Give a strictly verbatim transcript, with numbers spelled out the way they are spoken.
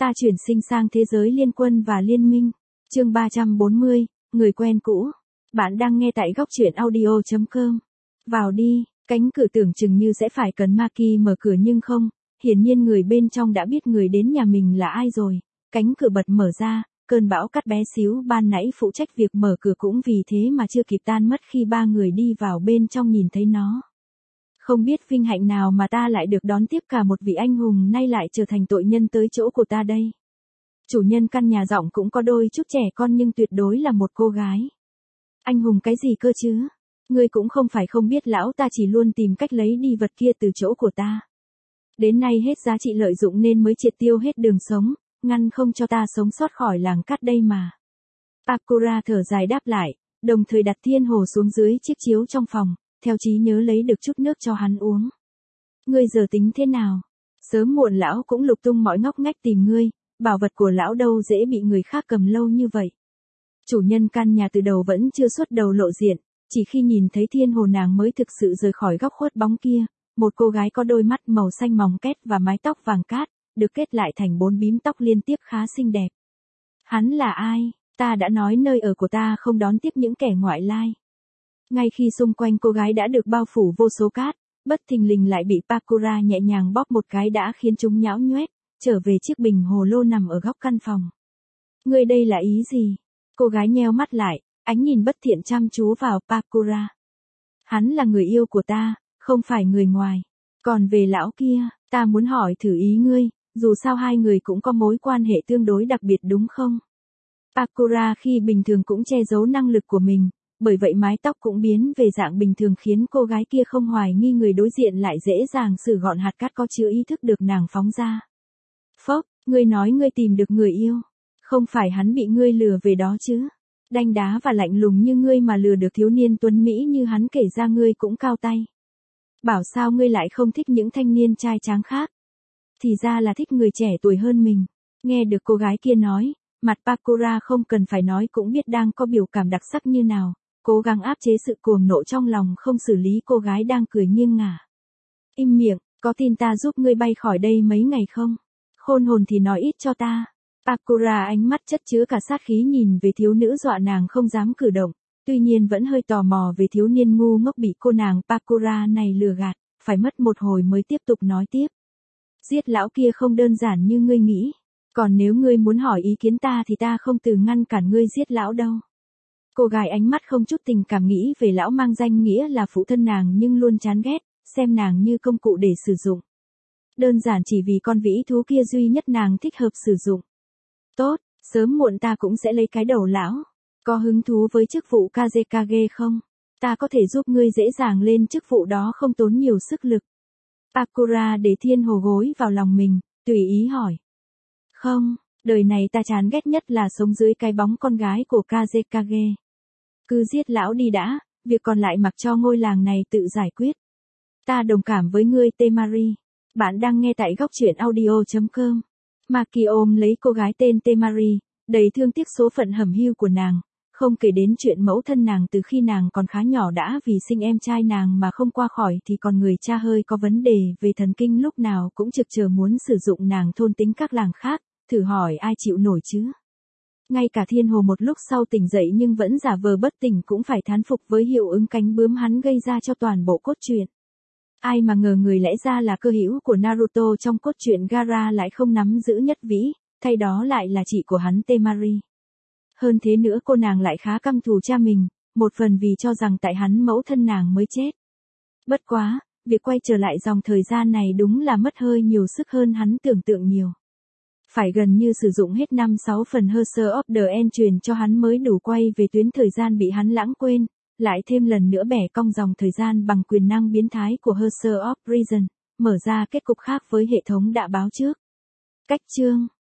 Ta chuyển sinh sang thế giới liên quân và liên minh. Chương ba trăm bốn mươi, người quen cũ. Bạn đang nghe tại góc truyện audio chấm com. Vào đi, cánh cửa tưởng chừng như sẽ phải cần Maki mở cửa nhưng không, hiển nhiên người bên trong đã biết người đến nhà mình là ai rồi. Cánh cửa bật mở ra, cơn bão cát bé xíu ban nãy phụ trách việc mở cửa cũng vì thế mà chưa kịp tan mất khi ba người đi vào bên trong nhìn thấy nó. Không biết vinh hạnh nào mà ta lại được đón tiếp cả một vị anh hùng nay lại trở thành tội nhân tới chỗ của ta đây. Chủ nhân căn nhà giọng cũng có đôi chút trẻ con nhưng tuyệt đối là một cô gái. Anh hùng cái gì cơ chứ? Ngươi cũng không phải không biết lão ta chỉ luôn tìm cách lấy đi vật kia từ chỗ của ta. Đến nay hết giá trị lợi dụng nên mới triệt tiêu hết đường sống, ngăn không cho ta sống sót khỏi làng cát đây mà. Pakura thở dài đáp lại, đồng thời đặt thiên hồ xuống dưới chiếc chiếu trong phòng, theo trí nhớ lấy được chút nước cho hắn uống. Ngươi giờ tính thế nào? Sớm muộn lão cũng lục tung mọi ngóc ngách tìm ngươi, bảo vật của lão đâu dễ bị người khác cầm lâu như vậy. Chủ nhân căn nhà từ đầu vẫn chưa xuất đầu lộ diện, chỉ khi nhìn thấy thiên hồ nàng mới thực sự rời khỏi góc khuất bóng kia, một cô gái có đôi mắt màu xanh mòng két và mái tóc vàng cát, được kết lại thành bốn bím tóc liên tiếp khá xinh đẹp. Hắn là ai? Ta đã nói nơi ở của ta không đón tiếp những kẻ ngoại lai. Ngay khi xung quanh cô gái đã được bao phủ vô số cát, bất thình lình lại bị Pakura nhẹ nhàng bóp một cái đã khiến chúng nhão nhoét, trở về chiếc bình hồ lô nằm ở góc căn phòng. Ngươi đây là ý gì? Cô gái nheo mắt lại, ánh nhìn bất thiện chăm chú vào Pakura. Hắn là người yêu của ta, không phải người ngoài. Còn về lão kia, ta muốn hỏi thử ý ngươi, dù sao hai người cũng có mối quan hệ tương đối đặc biệt đúng không? Pakura khi bình thường cũng che giấu năng lực của mình, bởi vậy mái tóc cũng biến về dạng bình thường khiến cô gái kia không hoài nghi người đối diện lại dễ dàng xử gọn hạt cát có chứa ý thức được nàng phóng ra. Phốc, ngươi nói ngươi tìm được người yêu. Không phải hắn bị ngươi lừa về đó chứ. Đanh đá và lạnh lùng như ngươi mà lừa được thiếu niên tuấn Mỹ như hắn kể ra ngươi cũng cao tay. Bảo sao ngươi lại không thích những thanh niên trai tráng khác. Thì ra là thích người trẻ tuổi hơn mình. Nghe được cô gái kia nói, mặt Pakura không cần phải nói cũng biết đang có biểu cảm đặc sắc như nào, cố gắng áp chế sự cuồng nộ trong lòng không xử lý cô gái đang cười nghiêng ngả. Im miệng, có tin ta giúp ngươi bay khỏi đây mấy ngày không? Khôn hồn thì nói ít cho ta. Pakura ánh mắt chất chứa cả sát khí nhìn về thiếu nữ dọa nàng không dám cử động, tuy nhiên vẫn hơi tò mò về thiếu niên ngu ngốc bị cô nàng Pakura này lừa gạt, phải mất một hồi mới tiếp tục nói tiếp. Giết lão kia không đơn giản như ngươi nghĩ, còn nếu ngươi muốn hỏi ý kiến ta thì ta không từ ngăn cản ngươi giết lão đâu. Cô gái ánh mắt không chút tình cảm nghĩ về lão mang danh nghĩa là phụ thân nàng nhưng luôn chán ghét, xem nàng như công cụ để sử dụng. Đơn giản chỉ vì con vĩ thú kia duy nhất nàng thích hợp sử dụng. Tốt, sớm muộn ta cũng sẽ lấy cái đầu lão. Có hứng thú với chức vụ Kazekage không? Ta có thể giúp ngươi dễ dàng lên chức vụ đó không tốn nhiều sức lực. Pakura để thiên hồ gối vào lòng mình, tùy ý hỏi. Không, đời này ta chán ghét nhất là sống dưới cái bóng con gái của Kazekage. Cứ giết lão đi đã, việc còn lại mặc cho ngôi làng này tự giải quyết. Ta đồng cảm với ngươi Temari. Bạn đang nghe tại góc truyện audio chấm com. Maki ôm lấy cô gái tên Temari, đầy thương tiếc số phận hẩm hiu của nàng, không kể đến chuyện mẫu thân nàng từ khi nàng còn khá nhỏ đã vì sinh em trai nàng mà không qua khỏi thì còn người cha hơi có vấn đề về thần kinh lúc nào cũng trực chờ muốn sử dụng nàng thôn tính các làng khác, thử hỏi ai chịu nổi chứ. Ngay cả thiên hồ một lúc sau tỉnh dậy nhưng vẫn giả vờ bất tỉnh cũng phải thán phục với hiệu ứng cánh bướm hắn gây ra cho toàn bộ cốt truyện. Ai mà ngờ người lẽ ra là cơ hữu của Naruto trong cốt truyện Gaara lại không nắm giữ nhất vĩ, thay đó lại là chị của hắn Temari. Hơn thế nữa cô nàng lại khá căm thù cha mình, một phần vì cho rằng tại hắn mẫu thân nàng mới chết. Bất quá, việc quay trở lại dòng thời gian này đúng là mất hơi nhiều sức hơn hắn tưởng tượng nhiều. Phải gần như sử dụng hết năm sáu phần Herser of the End truyền cho hắn mới đủ quay về tuyến thời gian bị hắn lãng quên. Lại thêm lần nữa bẻ cong dòng thời gian bằng quyền năng biến thái của Herser of Reason, mở ra kết cục khác với hệ thống đã báo trước. Cách chương